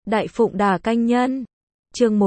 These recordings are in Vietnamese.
Đại Phụng Đà Canh Nhân. Chương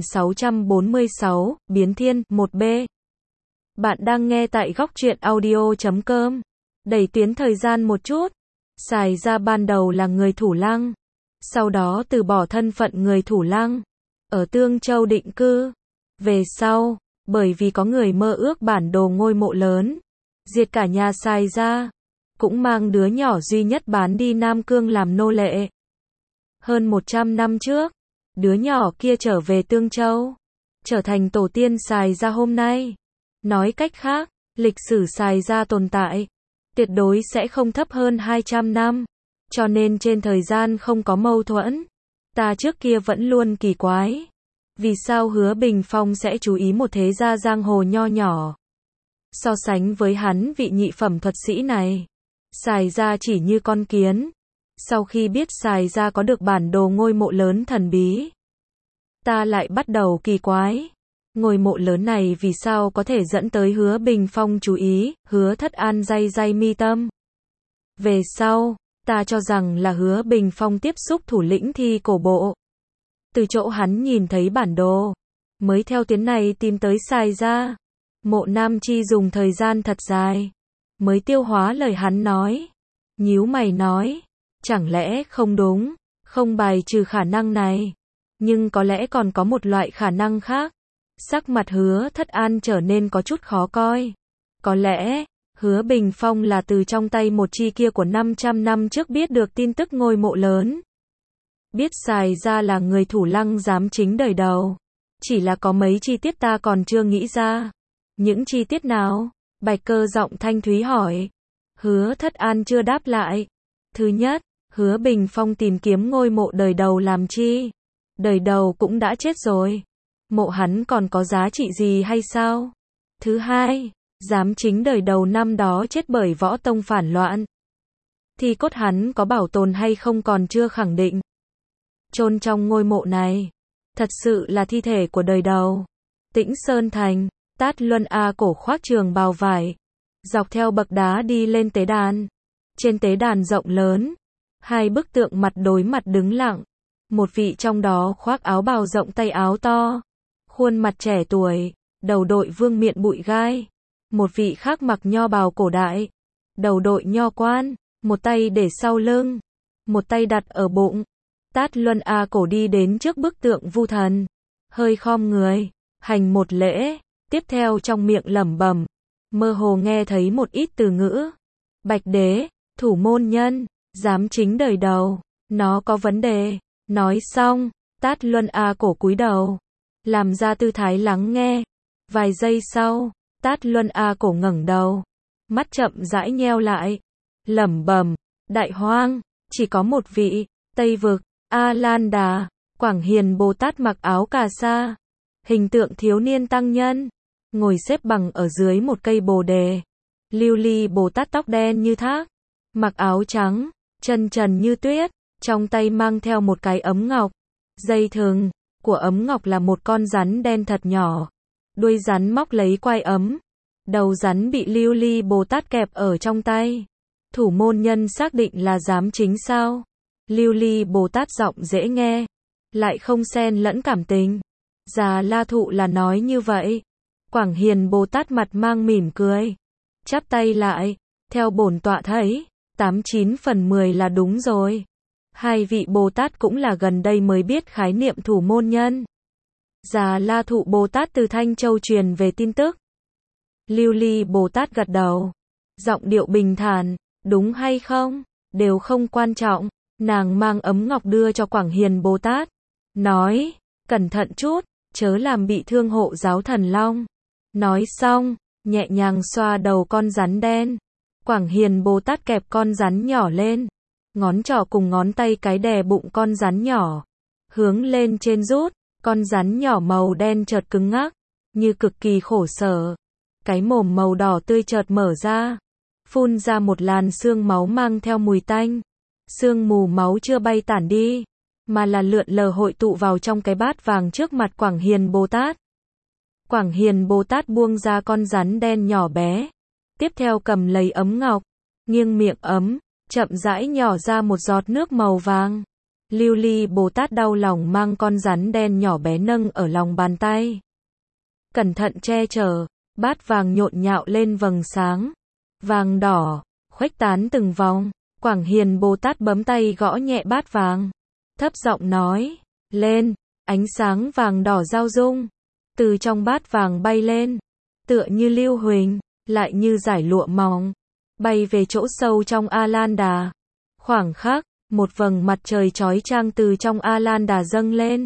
1646, Biến Thiên, 1B. Bạn đang nghe tại góc truyện audio.com. Đẩy tiến thời gian một chút. Sài Gia ban đầu là người Thủ Lăng, sau đó từ bỏ thân phận người Thủ Lăng, ở Tương Châu định cư. Về sau, bởi vì có người mơ ước bản đồ ngôi mộ lớn, diệt cả nhà Sài Gia, cũng mang đứa nhỏ duy nhất bán đi Nam Cương làm nô lệ. Hơn 100 năm trước, đứa nhỏ kia trở về Tương Châu, trở thành tổ tiên Sài Gia hôm nay. Nói cách khác, lịch sử Sài Gia tồn tại, tuyệt đối sẽ không thấp hơn 200 năm, cho nên trên thời gian không có mâu thuẫn. Ta trước kia vẫn luôn kỳ quái, vì sao Hứa Bình Phong sẽ chú ý một thế gia giang hồ nho nhỏ. So sánh với hắn vị nhị phẩm thuật sĩ này, Sài Gia chỉ như con kiến. Sau khi biết Sài Gia có được bản đồ ngôi mộ lớn thần bí, ta lại bắt đầu kỳ quái. Ngôi mộ lớn này vì sao có thể dẫn tới Hứa Bình Phong chú ý, Hứa Thất An day day mi tâm. Về sau, ta cho rằng là Hứa Bình Phong tiếp xúc thủ lĩnh Thi Cổ Bộ. Từ chỗ hắn nhìn thấy bản đồ, mới theo tuyến này tìm tới Sài Gia. Mộ Nam Chi dùng thời gian thật dài, mới tiêu hóa lời hắn nói. Nhíu mày nói, chẳng lẽ không đúng, không bài trừ khả năng này. Nhưng có lẽ còn có một loại khả năng khác. Sắc mặt Hứa Thất An trở nên có chút khó coi. Có lẽ, Hứa Bình Phong là từ trong tay một chi kia của 500 năm trước biết được tin tức ngôi mộ lớn. Biết Sài Gia là người Thủ Lăng giám chính đời đầu. Chỉ là có mấy chi tiết ta còn chưa nghĩ ra. Những chi tiết nào? Bạch Cơ giọng thanh thúy hỏi. Hứa Thất An chưa đáp lại. Thứ nhất, Hứa Bình Phong tìm kiếm ngôi mộ đời đầu làm chi? Đời đầu cũng đã chết rồi. Mộ hắn còn có giá trị gì hay sao? Thứ hai, giám chính đời đầu năm đó chết bởi võ tông phản loạn. Thì cốt hắn có bảo tồn hay không còn chưa khẳng định. Chôn trong ngôi mộ này, thật sự là thi thể của đời đầu. Tĩnh Sơn Thành, Tát Luân A Cổ khoác trường bào vải, dọc theo bậc đá đi lên tế đàn. Trên tế đàn rộng lớn, hai bức tượng mặt đối mặt đứng lặng. Một vị trong đó khoác áo bào rộng tay áo to, khuôn mặt trẻ tuổi, đầu đội vương miện bụi gai. Một vị khác mặc nho bào cổ đại, đầu đội nho quan, một tay để sau lưng, một tay đặt ở bụng. Tát Luân A Cổ đi đến trước bức tượng Vu Thần, hơi khom người, hành một lễ, tiếp theo trong miệng lẩm bẩm, mơ hồ nghe thấy một ít từ ngữ. Bạch đế, thủ môn nhân, giám chính đời đầu, nó có vấn đề. Nói xong, Tát Luân A Cổ cúi đầu, làm ra tư thái lắng nghe. Vài giây sau, Tát Luân A Cổ ngẩng đầu, mắt chậm rãi nheo lại, lẩm bẩm, Đại Hoang, chỉ có một vị, Tây Vực, A Lan Đà, Quảng Hiền Bồ Tát mặc áo cà sa, hình tượng thiếu niên tăng nhân, ngồi xếp bằng ở dưới một cây bồ đề. Lưu Ly Bồ Tát tóc đen như thác, mặc áo trắng, chân trần như tuyết, trong tay mang theo một cái ấm ngọc. Dây thừng của ấm ngọc là một con rắn đen thật nhỏ. Đuôi rắn móc lấy quai ấm. Đầu rắn bị Lưu Ly Bồ Tát kẹp ở trong tay. Thủ môn nhân xác định là giám chính sao? Lưu Ly Bồ Tát giọng dễ nghe, lại không xen lẫn cảm tình. Già La Thụ là nói như vậy. Quảng Hiền Bồ Tát mặt mang mỉm cười, chắp tay lại, theo bổn tọa thấy, 89 phần 10 là đúng rồi. Hai vị Bồ Tát cũng là gần đây mới biết khái niệm thủ môn nhân. Già La Thụ Bồ Tát từ Thanh Châu truyền về tin tức. Lưu Ly Bồ Tát gật đầu, giọng điệu bình thản, đúng hay không, đều không quan trọng. Nàng mang ấm ngọc đưa cho Quảng Hiền Bồ Tát, nói, cẩn thận chút, chớ làm bị thương hộ giáo thần long. Nói xong, nhẹ nhàng xoa đầu con rắn đen. Quảng Hiền Bồ Tát kẹp con rắn nhỏ lên, ngón trỏ cùng ngón tay cái đè bụng con rắn nhỏ, hướng lên trên rút. Con rắn nhỏ màu đen chợt cứng ngắc, như cực kỳ khổ sở. Cái mồm màu đỏ tươi chợt mở ra, phun ra một làn sương máu mang theo mùi tanh. Sương mù máu chưa bay tản đi, mà là lượn lờ hội tụ vào trong cái bát vàng trước mặt Quảng Hiền Bồ Tát. Quảng Hiền Bồ Tát buông ra con rắn đen nhỏ bé, tiếp theo cầm lấy ấm ngọc, nghiêng miệng ấm, chậm rãi nhỏ ra một giọt nước màu vàng. Lưu Ly Bồ Tát đau lòng mang con rắn đen nhỏ bé nâng ở lòng bàn tay. Cẩn thận che chở, bát vàng nhộn nhạo lên vầng sáng. Vàng đỏ, khuếch tán từng vòng. Quảng Hiền Bồ Tát bấm tay gõ nhẹ bát vàng. Thấp giọng nói, lên, ánh sáng vàng đỏ giao dung. Từ trong bát vàng bay lên, tựa như lưu huỳnh, lại như dải lụa mỏng, bay về chỗ sâu trong A Lan Đà. Khoảng khắc, một vầng mặt trời chói chang từ trong A Lan Đà dâng lên,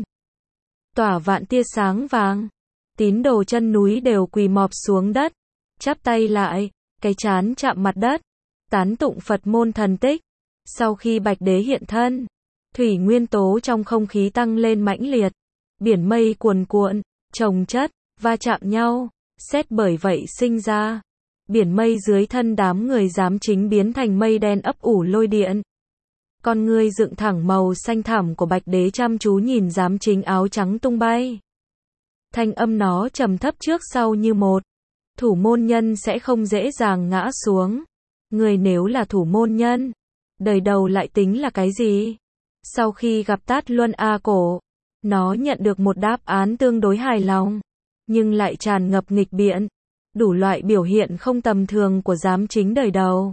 tỏa vạn tia sáng vàng. Tín đồ chân núi đều quỳ mọp xuống đất, chắp tay lại, cái trán chạm mặt đất, tán tụng Phật môn thần tích. Sau khi Bạch Đế hiện thân, thủy nguyên tố trong không khí tăng lên mãnh liệt, biển mây cuồn cuộn, chồng chất, va chạm nhau, sét bởi vậy sinh ra. Biển mây dưới thân đám người giám chính biến thành mây đen ấp ủ lôi điện. Con ngươi dựng thẳng màu xanh thẳm của Bạch Đế chăm chú nhìn giám chính áo trắng tung bay. Thanh âm nó trầm thấp trước sau như một. Thủ môn nhân sẽ không dễ dàng ngã xuống. Người nếu là thủ môn nhân, đời đầu lại tính là cái gì? Sau khi gặp Tát Luân A Cổ, nó nhận được một đáp án tương đối hài lòng, nhưng lại tràn ngập nghịch biện, đủ loại biểu hiện không tầm thường của giám chính đời đầu.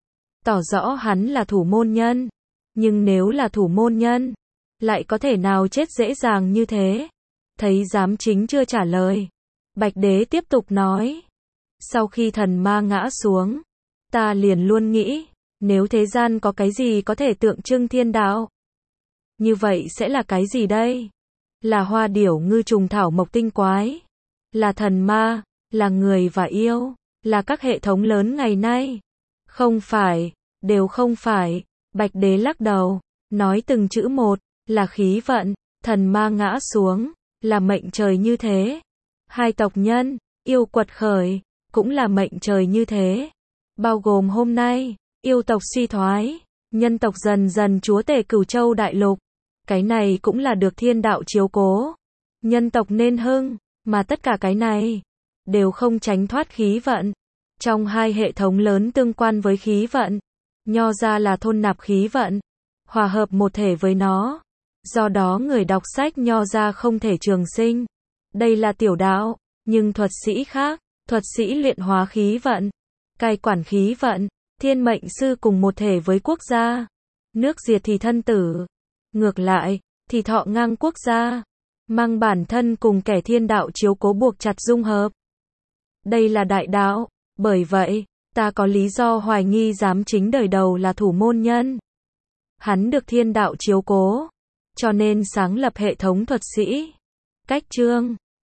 Tỏ rõ hắn là thủ môn nhân, nhưng nếu là thủ môn nhân, lại có thể nào chết dễ dàng như thế? Thấy giám chính chưa trả lời, Bạch Đế tiếp tục nói, sau khi thần ma ngã xuống, ta liền luôn nghĩ, nếu thế gian có cái gì có thể tượng trưng thiên đạo, như vậy sẽ là cái gì đây? Là hoa điểu ngư trùng thảo mộc tinh quái, là thần ma, là người và yêu, là các hệ thống lớn ngày nay? Không phải, đều không phải. Bạch Đế lắc đầu, nói từng chữ một, là khí vận, thần ma ngã xuống, là mệnh trời như thế. Hai tộc nhân, yêu quật khởi, cũng là mệnh trời như thế. Bao gồm hôm nay, yêu tộc suy thoái, nhân tộc dần dần chúa tể Cửu Châu đại lục. Cái này cũng là được thiên đạo chiếu cố. Nhân tộc nên hưng, mà tất cả cái này, đều không tránh thoát khí vận. Trong hai hệ thống lớn tương quan với khí vận, Nho gia là thôn nạp khí vận, hòa hợp một thể với nó. Do đó người đọc sách Nho gia không thể trường sinh. Đây là tiểu đạo, nhưng thuật sĩ khác, thuật sĩ luyện hóa khí vận, cai quản khí vận, thiên mệnh sư cùng một thể với quốc gia. Nước diệt thì thân tử, ngược lại, thì thọ ngang quốc gia, mang bản thân cùng kẻ thiên đạo chiếu cố buộc chặt dung hợp. Đây là đại đạo, bởi vậy, ta có lý do hoài nghi giám chính đời đầu là thủ môn nhân. Hắn được thiên đạo chiếu cố, cho nên sáng lập hệ thống thuật sĩ. Cách chương